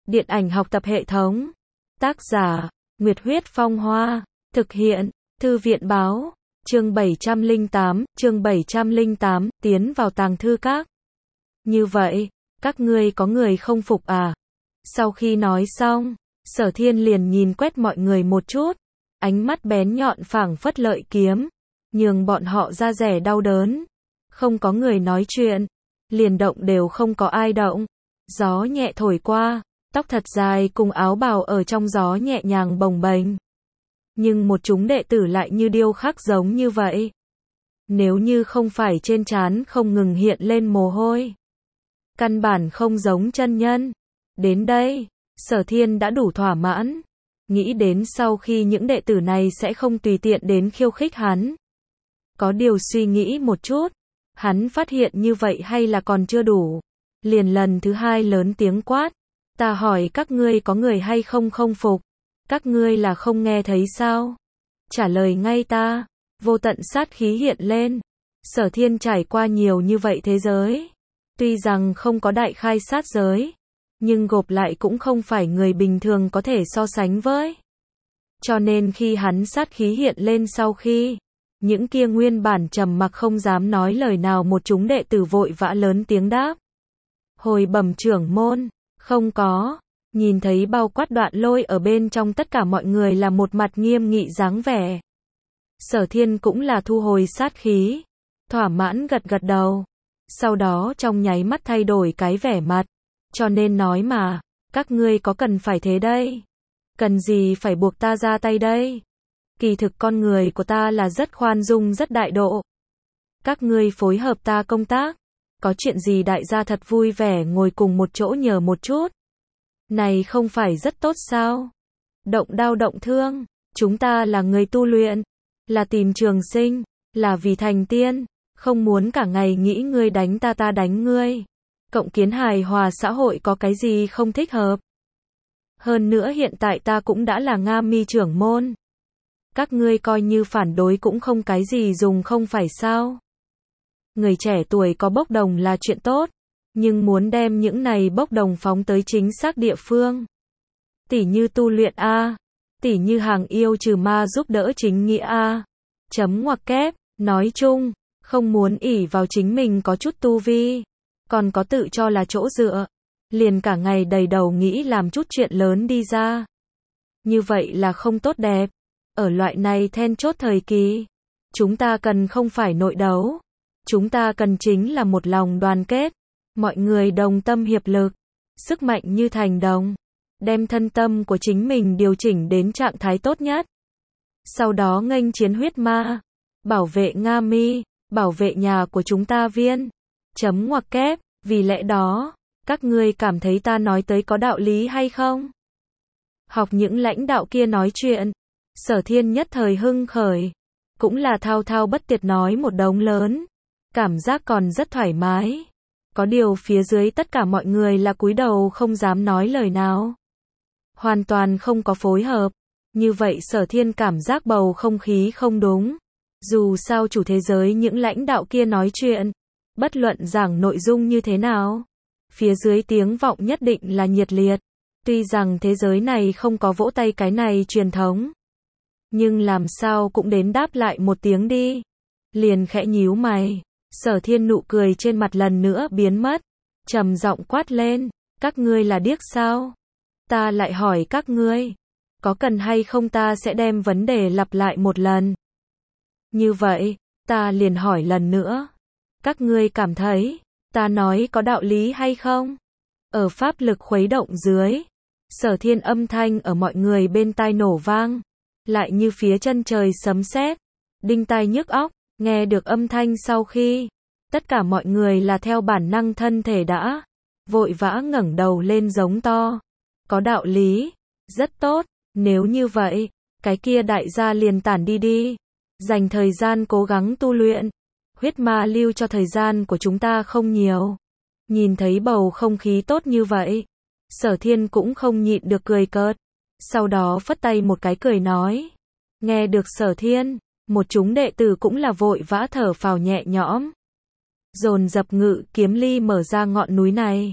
Điện ảnh học tập hệ thống. Tác giả, Nguyệt Huyết Phong Hoa. Thực hiện, Thư viện Báo. Chương 708, tiến vào tàng thư các. Như vậy, các ngươi có người không phục à? Sau khi nói xong, Sở Thiên liền nhìn quét mọi người một chút, ánh mắt bén nhọn phảng phất lợi kiếm, nhường bọn họ da rẻ đau đớn. Không có người nói chuyện, liền động đều không có ai động. Gió nhẹ thổi qua, tóc thật dài cùng áo bào ở trong gió nhẹ nhàng bồng bềnh. Nhưng một chúng đệ tử lại như điêu khắc giống như vậy. Nếu như không phải trên trán không ngừng hiện lên mồ hôi, căn bản không giống chân nhân. Đến đây, Sở Thiên đã đủ thỏa mãn, nghĩ đến sau khi những đệ tử này sẽ không tùy tiện đến khiêu khích hắn. Có điều suy nghĩ một chút, hắn phát hiện như vậy hay là còn chưa đủ. Liền lần thứ hai lớn tiếng quát, ta hỏi các ngươi có người hay không không phục, các ngươi là không nghe thấy sao? Trả lời ngay ta. Vô tận sát khí hiện lên. Sở Thiên trải qua nhiều như vậy thế giới, tuy rằng không có đại khai sát giới, nhưng gộp lại cũng không phải người bình thường có thể so sánh với. Cho nên khi hắn sát khí hiện lên sau khi, những kia nguyên bản trầm mặc không dám nói lời nào một chúng đệ tử vội vã lớn tiếng đáp. Hồi bẩm trưởng môn, không có. Nhìn thấy bao quát Đoạn Lôi ở bên trong, tất cả mọi người là một mặt nghiêm nghị dáng vẻ. Sở Thiên cũng là thu hồi sát khí, thỏa mãn gật gật đầu. Sau đó trong nháy mắt thay đổi cái vẻ mặt. Cho nên nói mà, các ngươi có cần phải thế đây? Cần gì phải buộc ta ra tay đây? Kỳ thực con người của ta là rất khoan dung rất đại độ. Các ngươi phối hợp ta công tác, có chuyện gì đại gia thật vui vẻ ngồi cùng một chỗ nhờ một chút. Này không phải rất tốt sao? Động đao động thương, chúng ta là người tu luyện, là tìm trường sinh, là vì thành tiên, không muốn cả ngày nghĩ ngươi đánh ta ta đánh ngươi. Cộng kiến hài hòa xã hội có cái gì không thích hợp. Hơn nữa hiện tại ta cũng đã là Nga Mi trưởng môn. Các ngươi coi như phản đối cũng không cái gì dùng không phải sao? Người trẻ tuổi có bốc đồng là chuyện tốt, nhưng muốn đem những này bốc đồng phóng tới chính xác địa phương. Tỉ như tu luyện A, tỉ như hàng yêu trừ ma giúp đỡ chính nghĩa A. Chấm ngoặc kép, nói chung, không muốn ỷ vào chính mình có chút tu vi, còn có tự cho là chỗ dựa, liền cả ngày đầy đầu nghĩ làm chút chuyện lớn đi ra. Như vậy là không tốt đẹp. Ở loại này then chốt thời kỳ, chúng ta cần không phải nội đấu, chúng ta cần chính là một lòng đoàn kết, mọi người đồng tâm hiệp lực, sức mạnh như thành đồng, đem thân tâm của chính mình điều chỉnh đến trạng thái tốt nhất. Sau đó nghênh chiến huyết ma, bảo vệ Nga Mi, bảo vệ nhà của chúng ta viên. Chấm ngoặc kép, vì lẽ đó, các ngươi cảm thấy ta nói tới có đạo lý hay không? Học những lãnh đạo kia nói chuyện, Sở Thiên nhất thời hưng khởi, cũng là thao thao bất tuyệt nói một đống lớn, cảm giác còn rất thoải mái. Có điều phía dưới tất cả mọi người là cúi đầu không dám nói lời nào. Hoàn toàn không có phối hợp. Như vậy Sở Thiên cảm giác bầu không khí không đúng. Dù sao chủ thế giới những lãnh đạo kia nói chuyện, bất luận giảng nội dung như thế nào, phía dưới tiếng vọng nhất định là nhiệt liệt. Tuy rằng thế giới này không có vỗ tay cái này truyền thống, nhưng làm sao cũng đến đáp lại một tiếng đi. Liền khẽ nhíu mày, Sở Thiên nụ cười trên mặt lần nữa biến mất, trầm giọng quát lên, các ngươi là điếc sao? Ta lại hỏi các ngươi, có cần hay không ta sẽ đem vấn đề lặp lại một lần. Như vậy, ta liền hỏi lần nữa, các ngươi cảm thấy, ta nói có đạo lý hay không? Ở pháp lực khuấy động dưới, Sở Thiên âm thanh ở mọi người bên tai nổ vang, lại như phía chân trời sấm sét, đinh tai nhức óc. Nghe được âm thanh sau khi, tất cả mọi người là theo bản năng thân thể đã vội vã ngẩng đầu lên giống to. Có đạo lý, rất tốt, nếu như vậy, cái kia đại gia liền tản đi đi, dành thời gian cố gắng tu luyện. Huyết ma lưu cho thời gian của chúng ta không nhiều. Nhìn thấy bầu không khí tốt như vậy, Sở Thiên cũng không nhịn được cười cợt. Sau đó phất tay một cái cười nói. Nghe được Sở Thiên, một chúng đệ tử cũng là vội vã thở phào nhẹ nhõm. Dồn dập ngự kiếm ly mở ra ngọn núi này.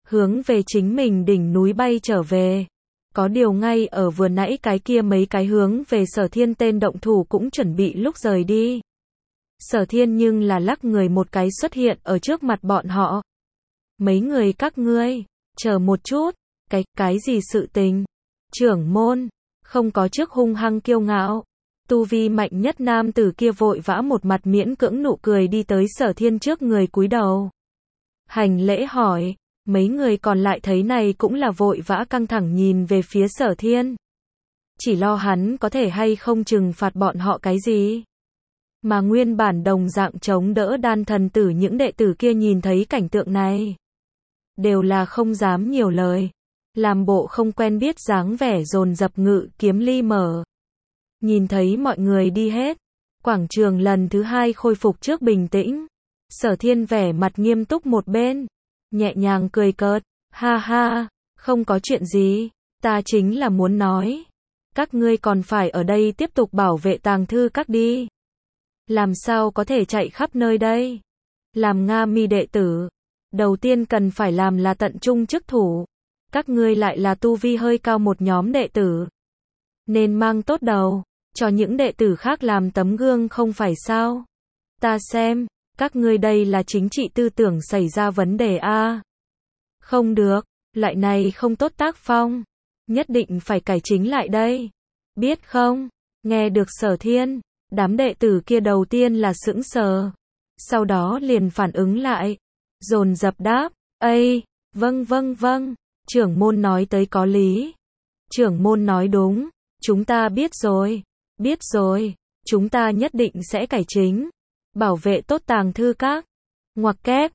hướng về chính mình đỉnh núi bay trở về. Có điều ngay ở vừa nãy cái kia mấy cái hướng về Sở Thiên tên động thủ cũng chuẩn bị lúc rời đi. Sở Thiên nhưng là lắc người một cái xuất hiện ở trước mặt bọn họ. Mấy người các ngươi, chờ một chút, cái gì sự tình? Trưởng môn, không có trước hung hăng kiêu ngạo. Tu vi mạnh nhất nam tử kia vội vã một mặt miễn cưỡng nụ cười đi tới Sở Thiên trước người cúi đầu. Hành lễ hỏi, mấy người còn lại thấy này cũng là vội vã căng thẳng nhìn về phía Sở Thiên. Chỉ lo hắn có thể hay không trừng phạt bọn họ cái gì. Mà nguyên bản đồng dạng chống đỡ đan thần tử những đệ tử kia nhìn thấy cảnh tượng này. Đều là không dám nhiều lời. Làm bộ không quen biết dáng vẻ dồn dập ngự kiếm ly mở. Nhìn thấy mọi người đi hết. Quảng trường lần thứ hai khôi phục trước bình tĩnh. Sở Thiên vẻ mặt nghiêm túc một bên. Nhẹ nhàng cười cợt. Ha ha, không có chuyện gì. Ta chính là muốn nói. Các ngươi còn phải ở đây tiếp tục bảo vệ tàng thư các đi. Làm sao có thể chạy khắp nơi đây? Làm Nga Mi đệ tử. Đầu tiên cần phải làm là tận trung chức thủ. Các ngươi lại là tu vi hơi cao một nhóm đệ tử. Nên mang tốt đầu. Cho những đệ tử khác làm tấm gương không phải sao? Ta xem. Các ngươi đây là chính trị tư tưởng xảy ra vấn đề a. Không được. Loại này không tốt tác phong. Nhất định phải cải chính lại đây. Biết không? Nghe được Sở Thiên. Đám đệ tử kia đầu tiên là sững sờ. Sau đó liền phản ứng lại. Dồn dập đáp. Ây, vâng. Trưởng môn nói tới có lý. Trưởng môn nói đúng. Chúng ta biết rồi. Biết rồi. Chúng ta nhất định sẽ cải chính. Bảo vệ tốt tàng thư các. Ngoặc kép.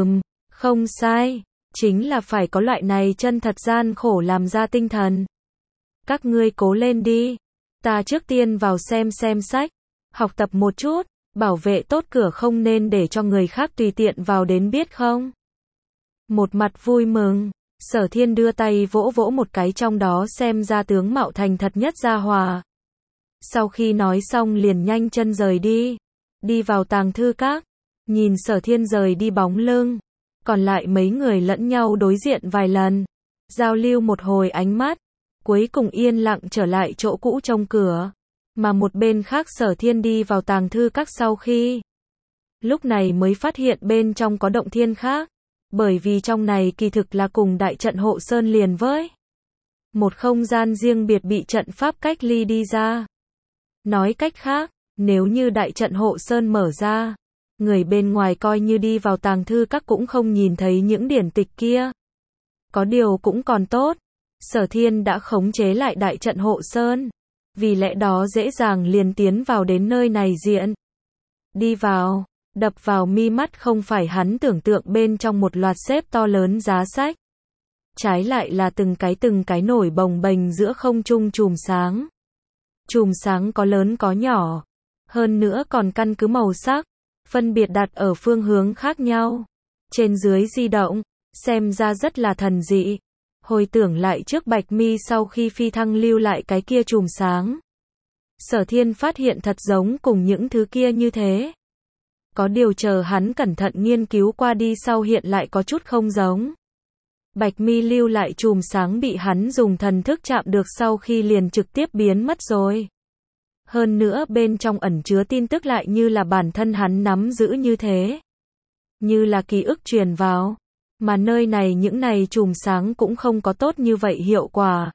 Không sai. Chính là phải có loại này chân thật gian khổ làm ra tinh thần. Các ngươi cố lên đi. Ta trước tiên vào xem sách. Học tập một chút. Bảo vệ tốt cửa không nên để cho người khác tùy tiện vào đến biết không? Một mặt vui mừng. Sở Thiên đưa tay vỗ vỗ một cái trong đó xem ra tướng mạo thành thật nhất gia hòa. Sau khi nói xong liền nhanh chân rời đi. Đi vào tàng thư các. Nhìn Sở Thiên rời đi bóng lưng. Còn lại mấy người lẫn nhau đối diện vài lần. Giao lưu một hồi ánh mắt. Cuối cùng yên lặng trở lại chỗ cũ trong cửa. Mà một bên khác Sở Thiên đi vào tàng thư các sau khi. Lúc này mới phát hiện bên trong có động thiên khác. Bởi vì trong này kỳ thực là cùng đại trận hộ sơn liền với. Một không gian riêng biệt bị trận pháp cách ly đi ra. Nói cách khác, nếu như đại trận hộ sơn mở ra. Người bên ngoài coi như đi vào tàng thư các cũng không nhìn thấy những điển tịch kia. Có điều cũng còn tốt. Sở Thiên đã khống chế lại đại trận hộ sơn. Vì lẽ đó dễ dàng liền tiến vào đến nơi này diện. Đi vào, đập vào mi mắt không phải hắn tưởng tượng bên trong một loạt xếp to lớn giá sách. Trái lại là từng cái nổi bồng bềnh giữa không trung chùm sáng. Chùm sáng có lớn có nhỏ. Hơn nữa còn căn cứ màu sắc. Phân biệt đặt ở phương hướng khác nhau. Trên dưới di động. Xem ra rất là thần dị. Hồi tưởng lại trước Bạch Mi sau khi phi thăng lưu lại cái kia chùm sáng. Sở Thiên phát hiện thật giống cùng những thứ kia như thế. Có điều chờ hắn cẩn thận nghiên cứu qua đi sau hiện lại có chút không giống. Bạch Mi lưu lại chùm sáng bị hắn dùng thần thức chạm được sau khi liền trực tiếp biến mất rồi. Hơn nữa bên trong ẩn chứa tin tức lại như là bản thân hắn nắm giữ như thế. Như là ký ức truyền vào. Mà nơi này những này chùm sáng cũng không có tốt như vậy hiệu quả.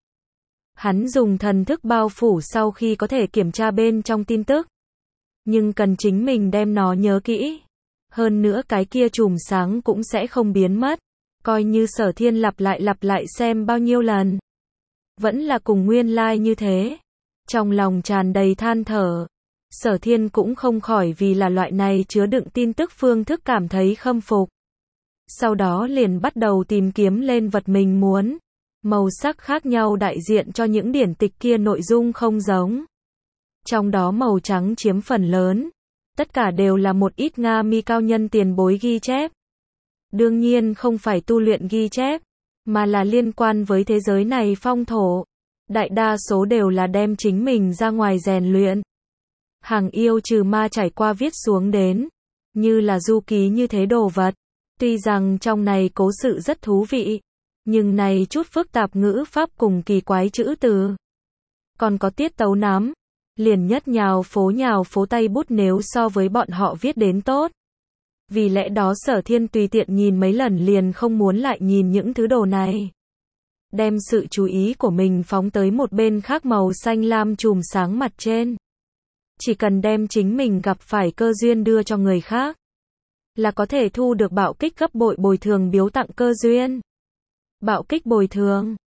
Hắn dùng thần thức bao phủ sau khi có thể kiểm tra bên trong tin tức. Nhưng cần chính mình đem nó nhớ kỹ. Hơn nữa cái kia chùm sáng cũng sẽ không biến mất. Coi như Sở Thiên lặp lại xem bao nhiêu lần. Vẫn là cùng nguyên lai như thế. Trong lòng tràn đầy than thở. Sở Thiên cũng không khỏi vì là loại này chứa đựng tin tức phương thức cảm thấy khâm phục. Sau đó liền bắt đầu tìm kiếm lên vật mình muốn. Màu sắc khác nhau đại diện cho những điển tịch kia nội dung không giống. Trong đó màu trắng chiếm phần lớn. Tất cả đều là một ít Nga Mi cao nhân tiền bối ghi chép. Đương nhiên không phải tu luyện ghi chép, mà là liên quan với thế giới này phong thổ. Đại đa số đều là đem chính mình ra ngoài rèn luyện. Hàng yêu trừ ma trải qua viết xuống đến. Như là du ký như thế đồ vật. Tuy rằng trong này cố sự rất thú vị, Nhưng này chút phức tạp ngữ pháp cùng kỳ quái chữ từ. Còn có tiết tấu nắm. Liền nhất nhào phố tay bút nếu so với bọn họ viết đến tốt. Vì lẽ đó Sở Thiên tùy tiện nhìn mấy lần liền không muốn lại nhìn những thứ đồ này. Đem sự chú ý của mình phóng tới một bên khác màu xanh lam chùm sáng mặt trên. Chỉ cần đem chính mình gặp phải cơ duyên đưa cho người khác, là có thể thu được bạo kích gấp bội bồi thường biếu tặng cơ duyên. Bạo kích bồi thường.